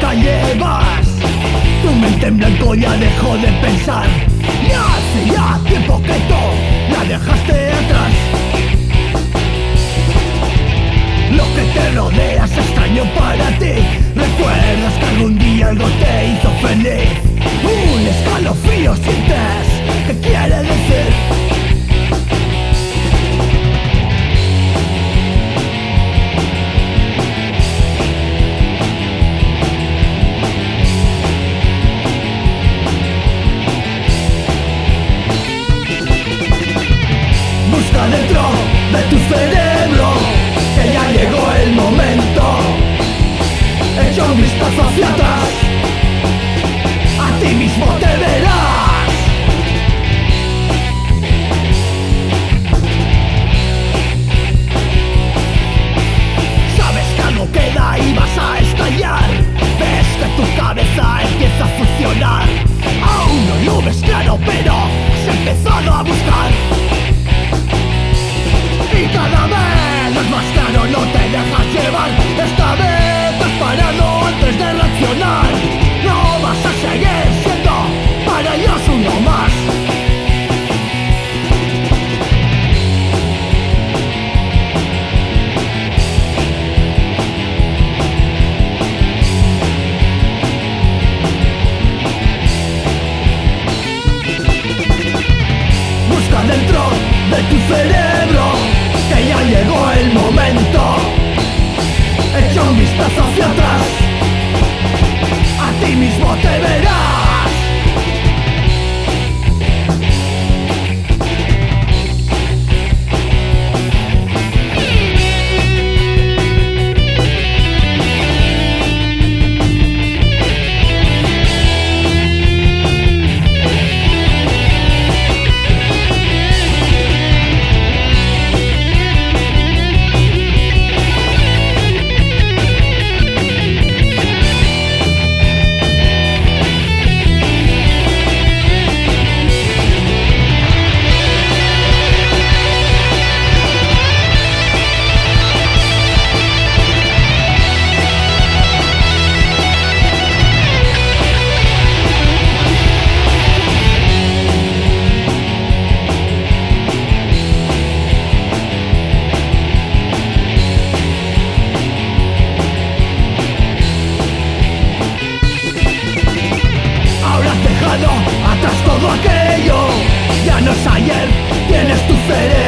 calle vas. Tu mente en blanco ya dejó de pensar. Ya hace ya tiempo que tú la dejaste atrás. Lo que te rodea es extraño para ti. Recuerdas que algún día algo te hizo feliz. Un escalofrío sientes, ¿qué quiere decir? Busca dentro de tu cerebro, que ya llegó el momento. Echa un vistazo hacia atrás, a ti mismo te verás. Sabes que algo queda y vas a estallar. Ves que tu cabeza empieza a funcionar. Aún no lo ves claro, pero has empezado a buscar. Y cada vez es más claro, no te dejas llevar. Esta vez has parado antes de reaccionar. No vas a seguir siendo para ellos uno más. Busca dentro de tu cerebro, que ya llegó el momento. Echa un vistazo hacia atrás, a ti mismo te verás. Atrás todo aquello, ya no es ayer, tienes tu cerebro.